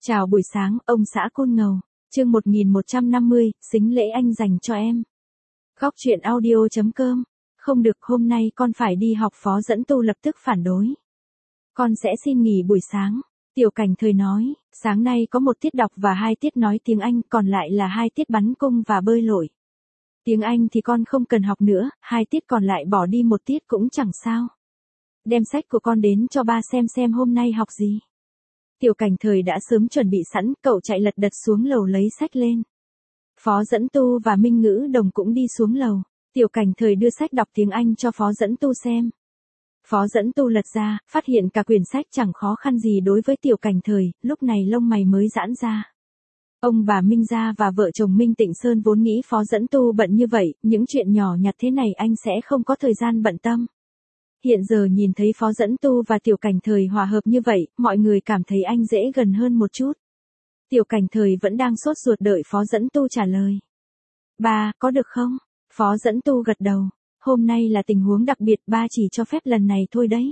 Chào buổi sáng, ông xã Côn Ngầu. Chương 1150, xính lễ anh dành cho em. Góc truyện audio.com. Không được, hôm nay con phải đi học. Phó Dẫn Tu lập tức phản đối. Con sẽ xin nghỉ buổi sáng. Tiểu Cảnh Thời nói, sáng nay có một tiết đọc và 2 tiết nói tiếng Anh, còn lại là 2 tiết bắn cung và bơi lội. Tiếng Anh thì con không cần học nữa, 2 tiết còn lại bỏ đi 1 tiết cũng chẳng sao. Đem sách của con đến cho ba xem hôm nay học gì. Tiểu Cảnh Thời đã sớm chuẩn bị sẵn, cậu chạy lật đật xuống lầu lấy sách lên. Phó Dẫn Tu và Minh Ngữ Đồng cũng đi xuống lầu. Tiểu Cảnh Thời đưa sách đọc tiếng Anh cho Phó Dẫn Tu xem. Phó Dẫn Tu lật ra, phát hiện cả quyển sách chẳng khó khăn gì đối với Tiểu Cảnh Thời, lúc này lông mày mới giãn ra. Ông bà Minh Gia và vợ chồng Minh Tịnh Sơn vốn nghĩ Phó Dẫn Tu bận như vậy, những chuyện nhỏ nhặt thế này anh sẽ không có thời gian bận tâm. Hiện giờ nhìn thấy Phó Dẫn Tu và Tiểu Cảnh Thời hòa hợp như vậy, mọi người cảm thấy anh dễ gần hơn một chút. Tiểu Cảnh Thời vẫn đang sốt ruột đợi Phó Dẫn Tu trả lời. Ba, có được không? Phó Dẫn Tu gật đầu. Hôm nay là tình huống đặc biệt, ba chỉ cho phép lần này thôi đấy.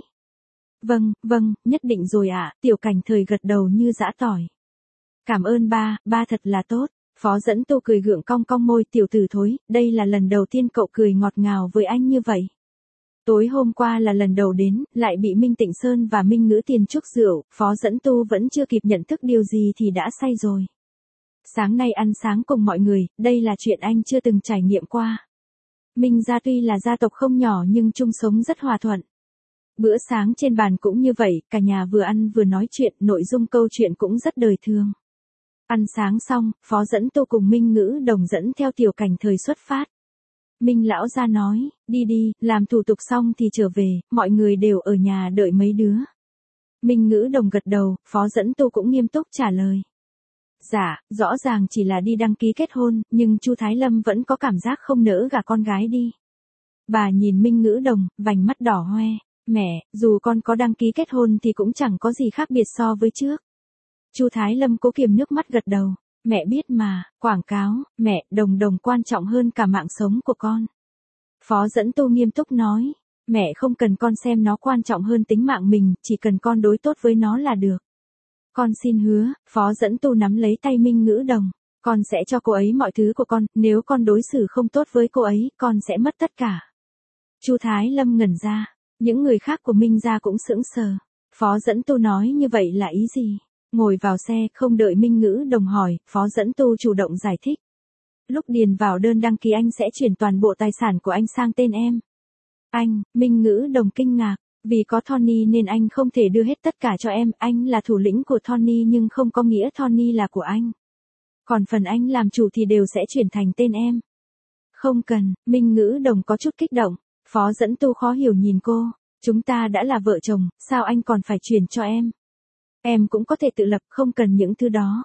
Vâng, nhất định rồi ạ. Tiểu Cảnh Thời gật đầu như giã tỏi. Cảm ơn ba, ba thật là tốt. Phó Dẫn Tu cười gượng cong cong môi. Tiểu tử thối, đây là lần đầu tiên cậu cười ngọt ngào với anh như vậy. Tối hôm qua là lần đầu đến, lại bị Minh Tịnh Sơn và Minh Ngữ Tiền chúc rượu, Phó Dẫn Tu vẫn chưa kịp nhận thức điều gì thì đã say rồi. Sáng nay ăn sáng cùng mọi người, đây là chuyện anh chưa từng trải nghiệm qua. Minh gia tuy là gia tộc không nhỏ nhưng chung sống rất hòa thuận. Bữa sáng trên bàn cũng như vậy, cả nhà vừa ăn vừa nói chuyện, nội dung câu chuyện cũng rất đời thường. Ăn sáng xong, Phó Dẫn Tu cùng Minh Ngữ Đồng dẫn theo Tiểu Cảnh Thời xuất phát. Minh lão gia nói, đi, làm thủ tục xong thì trở về, mọi người đều ở nhà đợi mấy đứa. Minh Ngữ Đồng gật đầu, Phó Dẫn Tu cũng nghiêm túc trả lời. Dạ, rõ ràng chỉ là đi đăng ký kết hôn, nhưng Chu Thái Lâm vẫn có cảm giác không nỡ gả con gái đi. Bà nhìn Minh Ngữ Đồng, vành mắt đỏ hoe, mẹ, dù con có đăng ký kết hôn thì cũng chẳng có gì khác biệt so với trước. Chu Thái Lâm cố kiềm nước mắt gật đầu. Mẹ biết mà, quảng cáo, mẹ, đồng quan trọng hơn cả mạng sống của con. Phó Dẫn Tu nghiêm túc nói, mẹ không cần con xem nó quan trọng hơn tính mạng mình, chỉ cần con đối tốt với nó là được. Con xin hứa. Phó Dẫn Tu nắm lấy tay Minh Ngữ Đồng, con sẽ cho cô ấy mọi thứ của con, nếu con đối xử không tốt với cô ấy, con sẽ mất tất cả. Chu Thái Lâm ngẩn ra, những người khác của Minh gia cũng sững sờ. Phó Dẫn Tu nói như vậy là ý gì? Ngồi vào xe, không đợi Minh Ngữ Đồng hỏi, Phó Dẫn Tu chủ động giải thích. Lúc điền vào đơn đăng ký anh sẽ chuyển toàn bộ tài sản của anh sang tên em. Anh, Minh Ngữ Đồng kinh ngạc, vì có Tony nên anh không thể đưa hết tất cả cho em, anh là thủ lĩnh của Tony nhưng không có nghĩa Tony là của anh. Còn phần anh làm chủ thì đều sẽ chuyển thành tên em. Không cần, Minh Ngữ Đồng có chút kích động, Phó Dẫn Tu khó hiểu nhìn cô, chúng ta đã là vợ chồng, sao anh còn phải chuyển cho em? Em cũng có thể tự lập, không cần những thứ đó.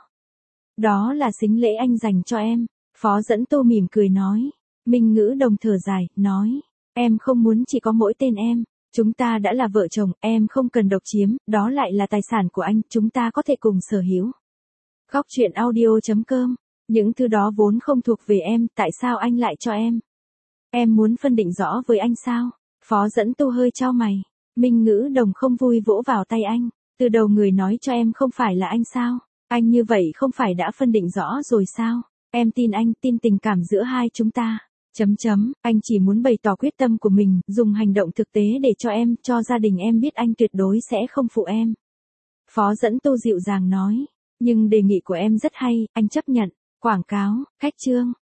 Đó là xính lễ anh dành cho em. Phó Dẫn Tu mỉm cười nói. Minh Ngữ Đồng thở dài, nói. Em không muốn chỉ có mỗi tên em. Chúng ta đã là vợ chồng, em không cần độc chiếm, đó lại là tài sản của anh, chúng ta có thể cùng sở hữu. Góc truyện audio.com. Những thứ đó vốn không thuộc về em, tại sao anh lại cho em? Em muốn phân định rõ với anh sao? Phó Dẫn Tu hơi chau mày. Minh Ngữ Đồng không vui vỗ vào tay anh. Từ đầu người nói cho em không phải là anh sao? Anh như vậy không phải đã phân định rõ rồi sao? Em tin anh, tin tình cảm giữa hai chúng ta. Anh chỉ muốn bày tỏ quyết tâm của mình, dùng hành động thực tế để cho em, cho gia đình em biết anh tuyệt đối sẽ không phụ em. Phó Dẫn Tu dịu dàng nói. Nhưng đề nghị của em rất hay, anh chấp nhận. Quảng cáo, khách trương.